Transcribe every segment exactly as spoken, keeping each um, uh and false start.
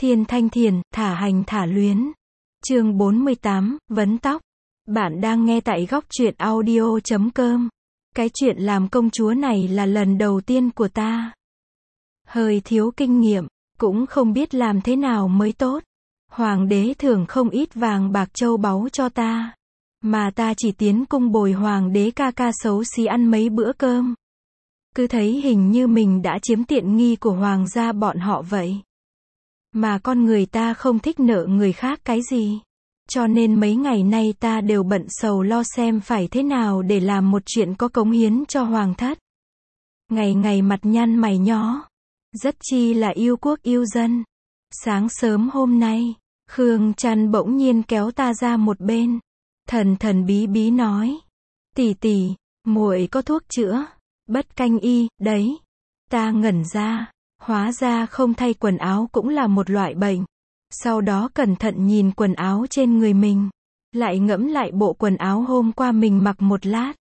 Thiên thanh thiền, thả hành thả luyến. Chương bốn mươi tám, vấn tóc. Bạn đang nghe tại góc truyện audio chấm com. Cái chuyện làm công chúa này là lần đầu tiên của ta. Hơi thiếu kinh nghiệm, cũng không biết làm thế nào mới tốt. Hoàng đế thường không ít vàng bạc châu báu cho ta. Mà ta chỉ tiến cung bồi hoàng đế ca ca xấu xí ăn mấy bữa cơm. Cứ thấy hình như mình đã chiếm tiện nghi của hoàng gia bọn họ vậy. Mà con người ta không thích nợ người khác cái gì. Cho nên mấy ngày nay ta đều bận sầu lo xem phải thế nào để làm một chuyện có cống hiến cho hoàng thất. Ngày ngày mặt nhăn mày nhó. Rất chi là yêu quốc yêu dân. Sáng sớm hôm nay, Khương Trăn bỗng nhiên kéo ta ra một bên. Thần thần bí bí nói. Tỷ tỷ, muội có thuốc chữa bất canh y, đấy. Ta ngẩn ra. Hóa ra không thay quần áo cũng là một loại bệnh. Sau đó cẩn thận nhìn quần áo trên người mình. Lại ngẫm lại bộ quần áo hôm qua mình mặc một lát.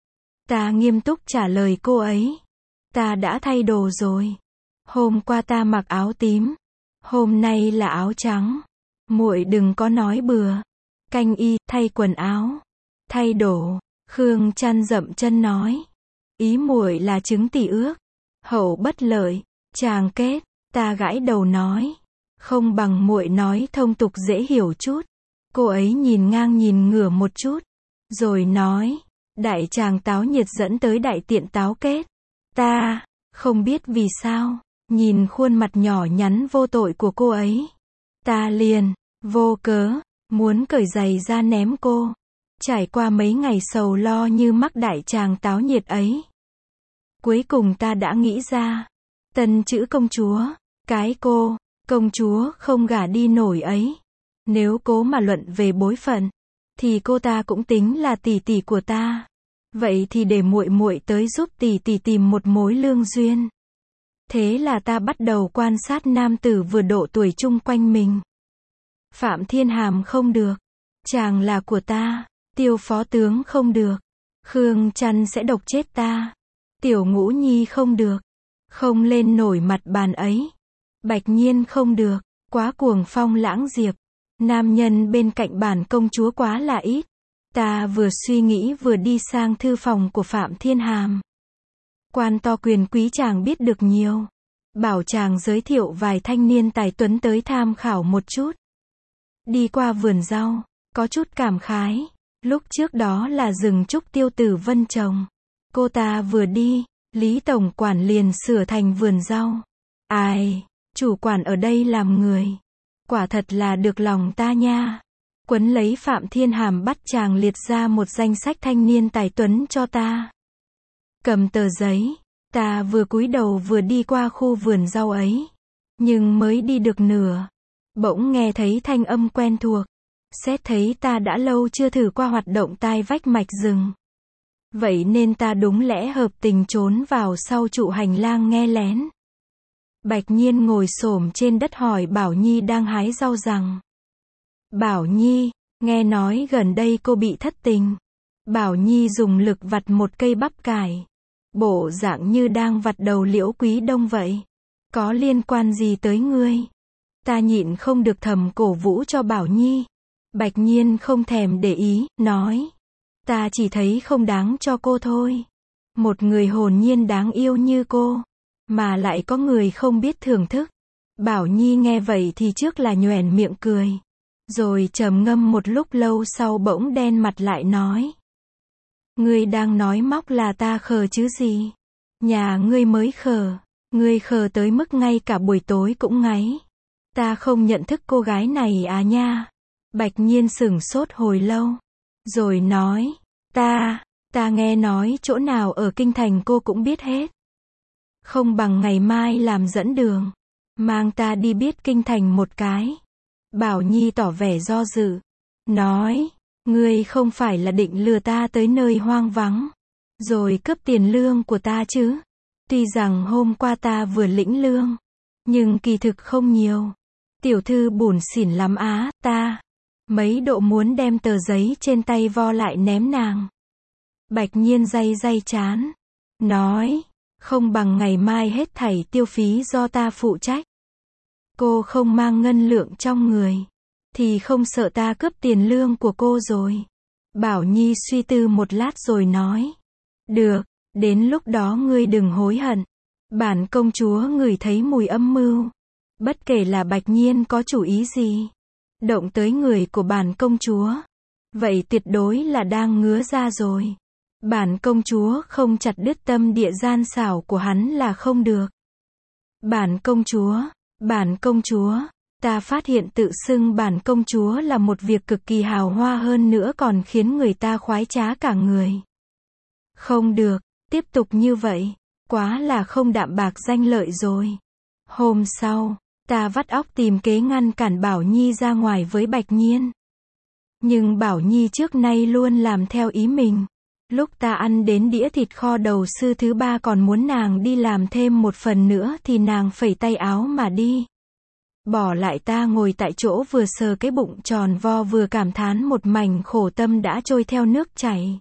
Ta nghiêm túc trả lời cô ấy. Ta đã thay đồ rồi. Hôm qua ta mặc áo tím. Hôm nay là áo trắng. Muội đừng có nói bừa. Canh y, thay quần áo. Thay đồ. Khương Trăn dậm chân nói. Ý muội là chứng tỷ ước. Hậu bất lợi. Chàng kết. Ta gãi đầu nói. Không bằng muội nói thông tục dễ hiểu chút. Cô ấy nhìn ngang nhìn ngửa một chút. Rồi nói. Đại tràng táo nhiệt dẫn tới đại tiện táo kết. Ta. Không biết vì sao. Nhìn khuôn mặt nhỏ nhắn vô tội của cô ấy. Ta liền. Vô cớ. Muốn cởi giày ra ném cô. Trải qua mấy ngày sầu lo như mắc đại tràng táo nhiệt ấy. Cuối cùng ta đã nghĩ ra. Tân chữ công chúa. Cái cô. Công chúa không gả đi nổi ấy. Nếu cố mà luận về bối phận. Thì cô ta cũng tính là tỷ tỷ của ta. Vậy thì để muội muội tới giúp tỷ tỷ tìm một mối lương duyên. Thế là ta bắt đầu quan sát nam tử vừa độ tuổi chung quanh mình. Phạm Thiên Hàm không được. Chàng là của ta. Tiêu phó tướng không được. Khương Trăn sẽ độc chết ta. Tiểu Ngũ Nhi không được. Không lên nổi mặt bàn ấy. Bạch Nhiên không được. Quá cuồng phong lãng diệp. Nam nhân bên cạnh bản công chúa quá là ít. Ta vừa suy nghĩ vừa đi sang thư phòng của Phạm Thiên Hàm. Quan to quyền quý chàng biết được nhiều. Bảo chàng giới thiệu vài thanh niên tài tuấn tới tham khảo một chút. Đi qua vườn rau. Có chút cảm khái. Lúc trước đó là rừng trúc Tiêu Tử Vân trồng. Cô ta vừa đi. Lý Tổng Quản liền sửa thành vườn rau. Ai, chủ quản ở đây làm người. Quả thật là được lòng ta nha. Quấn lấy Phạm Thiên Hàm bắt chàng liệt ra một danh sách thanh niên tài tuấn cho ta. Cầm tờ giấy, ta vừa cúi đầu vừa đi qua khu vườn rau ấy. Nhưng mới đi được nửa. Bỗng nghe thấy thanh âm quen thuộc. Xét thấy ta đã lâu chưa thử qua hoạt động tai vách mạch rừng. Vậy nên ta đúng lẽ hợp tình trốn vào sau trụ hành lang nghe lén. Bạch Nhiên ngồi xổm trên đất hỏi Bảo Nhi đang hái rau rằng. Bảo Nhi, nghe nói gần đây cô bị thất tình. Bảo Nhi dùng lực vặt một cây bắp cải. Bộ dạng như đang vặt đầu Liễu Quý Đông vậy. Có liên quan gì tới ngươi? Ta nhịn không được thầm cổ vũ cho Bảo Nhi. Bạch Nhiên không thèm để ý, nói. Ta chỉ thấy không đáng cho cô thôi. Một người hồn nhiên đáng yêu như cô. Mà lại có người không biết thưởng thức. Bảo Nhi nghe vậy thì trước là nhoẻn miệng cười. Rồi trầm ngâm một lúc lâu sau bỗng đen mặt lại nói. Ngươi đang nói móc là ta khờ chứ gì? Nhà ngươi mới khờ. Ngươi khờ tới mức ngay cả buổi tối cũng ngáy. Ta không nhận thức cô gái này à nha. Bạch Nhiên sửng sốt hồi lâu. Rồi nói. Ta, ta nghe nói chỗ nào ở kinh thành cô cũng biết hết. Không bằng ngày mai làm dẫn đường. Mang ta đi biết kinh thành một cái. Bảo Nhi tỏ vẻ do dự. Nói. Ngươi không phải là định lừa ta tới nơi hoang vắng. Rồi cướp tiền lương của ta chứ. Tuy rằng hôm qua ta vừa lĩnh lương. Nhưng kỳ thực không nhiều. Tiểu thư bủn xỉn lắm á, ta. Mấy độ muốn đem tờ giấy trên tay vo lại ném nàng. Bạch Nhiên day day chán. Nói. Không bằng ngày mai hết thảy tiêu phí do ta phụ trách. Cô không mang ngân lượng trong người, thì không sợ ta cướp tiền lương của cô rồi. Bảo Nhi suy tư một lát rồi nói. Được, đến lúc đó ngươi đừng hối hận. Bản công chúa ngửi thấy mùi âm mưu. Bất kể là Bạch Nhiên có chủ ý gì, động tới người của bản công chúa, vậy tuyệt đối là đang ngứa ra rồi. Bản công chúa không chặt đứt tâm địa gian xảo của hắn là không được. Bản công chúa, bản công chúa, ta phát hiện tự xưng bản công chúa là một việc cực kỳ hào hoa hơn nữa còn khiến người ta khoái trá cả người. Không được, tiếp tục như vậy, quá là không đạm bạc danh lợi rồi. Hôm sau, ta vắt óc tìm kế ngăn cản Bảo Nhi ra ngoài với Bạch Nhiên. Nhưng Bảo Nhi trước nay luôn làm theo ý mình. Lúc ta ăn đến đĩa thịt kho đầu sư thứ ba còn muốn nàng đi làm thêm một phần nữa thì nàng phẩy tay áo mà đi. Bỏ lại ta ngồi tại chỗ vừa sờ cái bụng tròn vo vừa cảm thán một mảnh khổ tâm đã trôi theo nước chảy.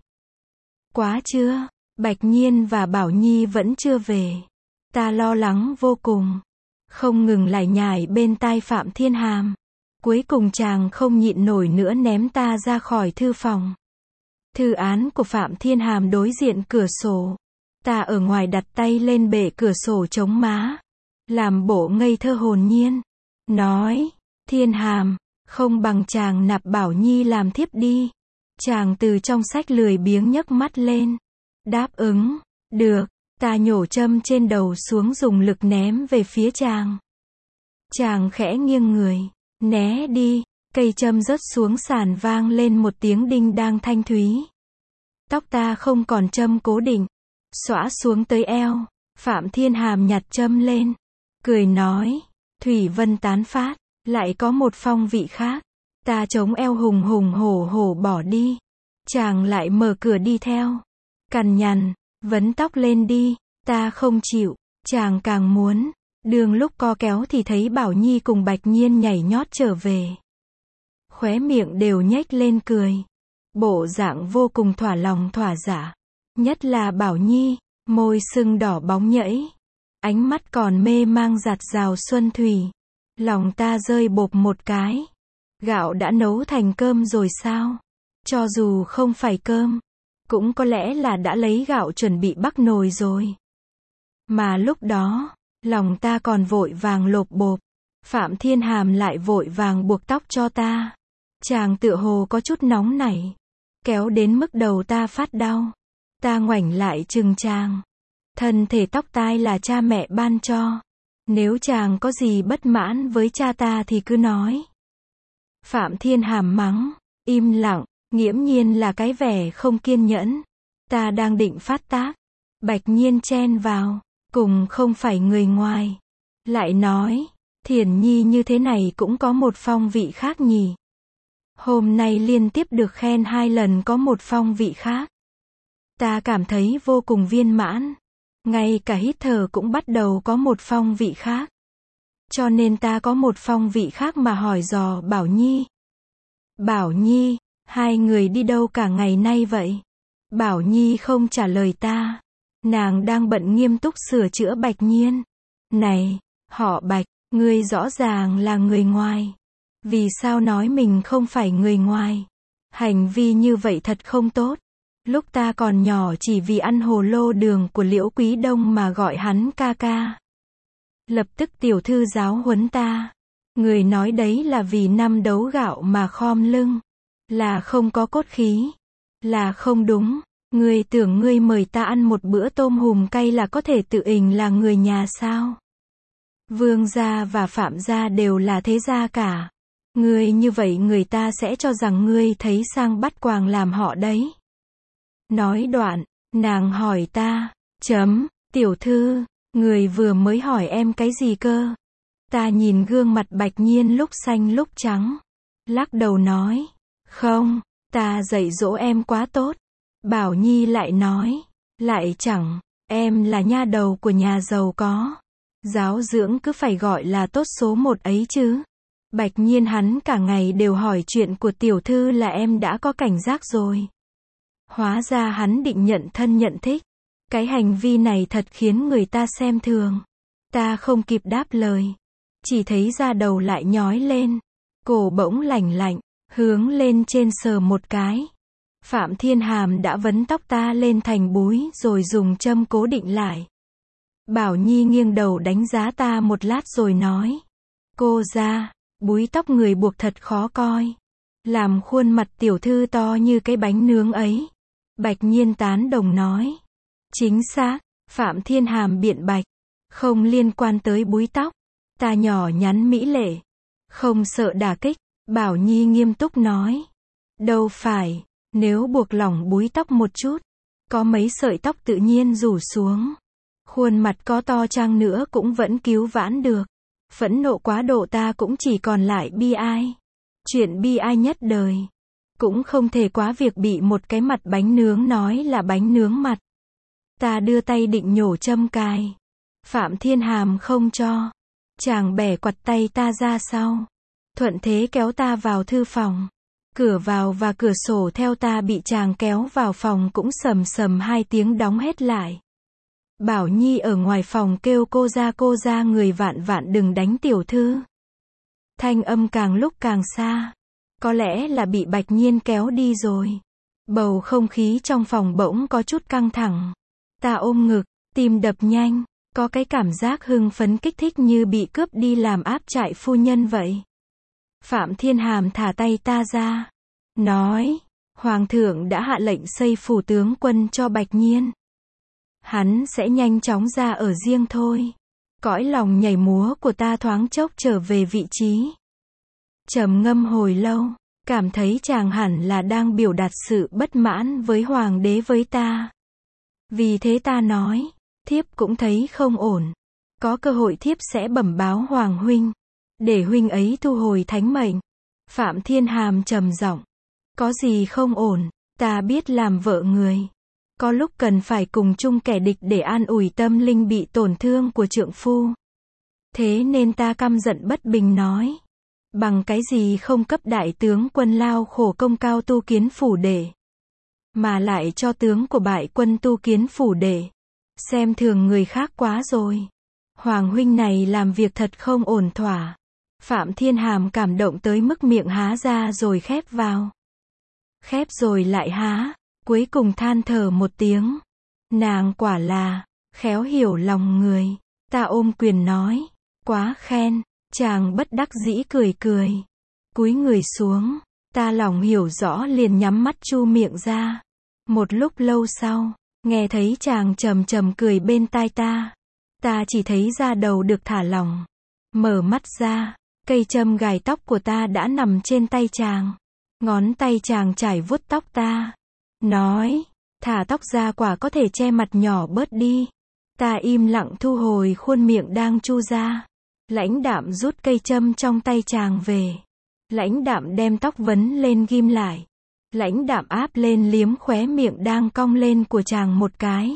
Quá chưa, Bạch Nhiên và Bảo Nhi vẫn chưa về. Ta lo lắng vô cùng. Không ngừng lải nhải bên tai Phạm Thiên Hàm. Cuối cùng chàng không nhịn nổi nữa ném ta ra khỏi thư phòng. Thư án của Phạm Thiên Hàm đối diện cửa sổ. Ta ở ngoài đặt tay lên bệ cửa sổ chống má. Làm bộ ngây thơ hồn nhiên. Nói, Thiên Hàm, không bằng chàng nạp Bảo Nhi làm thiếp đi. Chàng từ trong sách lười biếng nhấc mắt lên. Đáp ứng, được, ta nhổ châm trên đầu xuống dùng lực ném về phía chàng. Chàng khẽ nghiêng người, né đi, cây châm rớt xuống sàn vang lên một tiếng đinh đang thanh thúy. Tóc ta không còn châm cố định, xõa xuống tới eo. Phạm Thiên Hàm nhặt châm lên, cười nói, thủy vân tán phát, lại có một phong vị khác. Ta chống eo hùng hùng hổ hổ bỏ đi. Chàng lại mở cửa đi theo. Cằn nhằn, vấn tóc lên đi. Ta không chịu, chàng càng muốn. Đường lúc co kéo thì thấy Bảo Nhi cùng Bạch Nhiên nhảy nhót trở về. Khóe miệng đều nhếch lên cười. Bộ dạng vô cùng thỏa lòng thỏa dạ. Nhất là Bảo Nhi, môi sưng đỏ bóng nhẫy. Ánh mắt còn mê mang giạt rào xuân thủy. Lòng ta rơi bộp một cái. Gạo đã nấu thành cơm rồi sao? Cho dù không phải cơm, cũng có lẽ là đã lấy gạo chuẩn bị bắc nồi rồi. Mà lúc đó, lòng ta còn vội vàng lộp bộp. Phạm Thiên Hàm lại vội vàng buộc tóc cho ta. Chàng tựa hồ có chút nóng nảy, kéo đến mức đầu ta phát đau. Ta ngoảnh lại chừng chàng. Thân thể tóc tai là cha mẹ ban cho. Nếu chàng có gì bất mãn với cha ta thì cứ nói. Phạm Thiên Hàm mắng, im lặng, nghiễm nhiên là cái vẻ không kiên nhẫn. Ta đang định phát tác. Bạch Nhiên chen vào, cùng không phải người ngoài. Lại nói, Thiển Nhi như thế này cũng có một phong vị khác nhỉ. Hôm nay liên tiếp được khen hai lần có một phong vị khác. Ta cảm thấy vô cùng viên mãn. Ngay cả hít thở cũng bắt đầu có một phong vị khác. Cho nên ta có một phong vị khác mà hỏi dò Bảo Nhi. Bảo Nhi, hai người đi đâu cả ngày nay vậy? Bảo Nhi không trả lời ta. Nàng đang bận nghiêm túc sửa chữa Bạch Nhiên. Này, họ Bạch, ngươi rõ ràng là người ngoài. Vì sao nói mình không phải người ngoài? Hành vi như vậy thật không tốt. Lúc ta còn nhỏ chỉ vì ăn hồ lô đường của Liễu Quý Đông mà gọi hắn ca ca. Lập tức tiểu thư giáo huấn ta. Người nói đấy là vì năm đấu gạo mà khom lưng. Là không có cốt khí. Là không đúng. Ngươi tưởng ngươi mời ta ăn một bữa tôm hùm cay là có thể tự ình là người nhà sao? Vương gia và Phạm gia đều là thế gia cả. Ngươi như vậy người ta sẽ cho rằng ngươi thấy sang bắt quàng làm họ đấy. Nói đoạn, nàng hỏi ta, chấm, tiểu thư, người vừa mới hỏi em cái gì cơ? Ta nhìn gương mặt Bạch Nhiên lúc xanh lúc trắng. Lắc đầu nói, không, ta dạy dỗ em quá tốt. Bảo Nhi lại nói, lại chẳng, em là nha đầu của nhà giàu có. Giáo dưỡng cứ phải gọi là tốt số một ấy chứ. Bạch Nhiên hắn cả ngày đều hỏi chuyện của tiểu thư là em đã có cảnh giác rồi. Hóa ra hắn định nhận thân nhận thích. Cái hành vi này thật khiến người ta xem thường. Ta không kịp đáp lời. chỉ thấy da đầu lại nhói lên, cổ bỗng lạnh lạnh, hướng lên trên sờ một cái. Phạm Thiên Hàm đã vấn tóc ta lên thành búi rồi dùng châm cố định lại. Bảo Nhi nghiêng đầu đánh giá ta một lát rồi nói. Cô ra, búi tóc người buộc thật khó coi. Làm khuôn mặt tiểu thư to như cái bánh nướng ấy. Bạch Nhiên tán đồng nói. Chính xác, Phạm Thiên Hàm biện bạch. Không liên quan tới búi tóc. Ta nhỏ nhắn mỹ lệ. Không sợ đả kích. Bảo Nhi nghiêm túc nói. Đâu phải, nếu buộc lỏng búi tóc một chút, có mấy sợi tóc tự nhiên rủ xuống. Khuôn mặt có to chăng nữa cũng vẫn cứu vãn được. Phẫn nộ quá độ ta cũng chỉ còn lại bi ai. Chuyện bi ai nhất đời. Cũng không thể quá việc bị một cái mặt bánh nướng nói là bánh nướng mặt. Ta đưa tay định nhổ châm cài. Phạm Thiên Hàm không cho. Chàng bẻ quặt tay ta ra sau. Thuận thế kéo ta vào thư phòng. Cửa vào và cửa sổ theo ta bị chàng kéo vào phòng cũng sầm sầm hai tiếng đóng hết lại. Bảo Nhi ở ngoài phòng kêu cô ra cô ra người vạn vạn đừng đánh tiểu thư. Thanh âm càng lúc càng xa. Có lẽ là bị Bạch Nhiên kéo đi rồi. Bầu không khí trong phòng bỗng có chút căng thẳng. Ta ôm ngực, tim đập nhanh, có cái cảm giác hưng phấn kích thích như bị cướp đi làm áp trại phu nhân vậy. Phạm Thiên Hàm thả tay ta ra. Nói, Hoàng thượng đã hạ lệnh xây phủ tướng quân cho Bạch Nhiên. Hắn sẽ nhanh chóng ra ở riêng thôi. Cõi lòng nhảy múa của ta thoáng chốc trở về vị trí. Trầm ngâm hồi lâu, cảm thấy chàng hẳn là đang biểu đạt sự bất mãn với hoàng đế với ta. Vì thế ta nói, thiếp cũng thấy không ổn. Có cơ hội thiếp sẽ bẩm báo hoàng huynh, để huynh ấy thu hồi thánh mệnh. Phạm Thiên Hàm trầm giọng, có gì không ổn, ta biết làm vợ người. Có lúc cần phải cùng chung kẻ địch để an ủi tâm linh bị tổn thương của trượng phu. Thế nên ta căm giận bất bình nói. Bằng cái gì không cấp đại tướng quân lao khổ công cao tu kiến phủ để, mà lại cho tướng của bại quân tu kiến phủ để. Xem thường người khác quá rồi. Hoàng huynh này làm việc thật không ổn thỏa. Phạm Thiên Hàm cảm động tới mức miệng há ra rồi khép vào. Khép rồi lại há. Cuối cùng than thở một tiếng. Nàng quả là khéo hiểu lòng người. Ta ôm quyền nói. Quá khen. Chàng bất đắc dĩ cười cười. Cúi người xuống. Ta lòng hiểu rõ liền nhắm mắt chu miệng ra. Một lúc lâu sau, nghe thấy chàng trầm trầm cười bên tai ta. Ta chỉ thấy da đầu được thả lỏng. Mở mắt ra, cây châm gài tóc của ta đã nằm trên tay chàng. Ngón tay chàng chải vuốt tóc ta. Nói, thả tóc ra quả có thể che mặt nhỏ bớt đi. Ta im lặng thu hồi khuôn miệng đang chu ra. Lãnh Đạm rút cây châm trong tay chàng về. Lãnh Đạm đem tóc vấn lên ghim lại. Lãnh Đạm áp lên liếm khóe miệng đang cong lên của chàng một cái.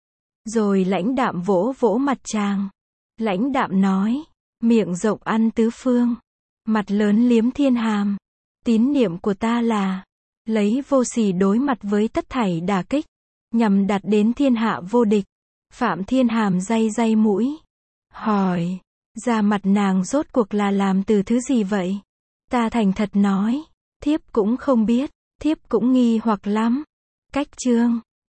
Rồi Lãnh Đạm vỗ vỗ mặt chàng. Lãnh Đạm nói, miệng rộng ăn tứ phương, mặt lớn liếm thiên hàm. Tín niệm của ta là lấy vô sỉ đối mặt với tất thảy đả kích, nhằm đạt đến thiên hạ vô địch. Phạm Thiên Hàm day day mũi, hỏi, da mặt nàng rốt cuộc là làm từ thứ gì vậy? Ta thành thật nói, thiếp cũng không biết, thiếp cũng nghi hoặc lắm. Cách chương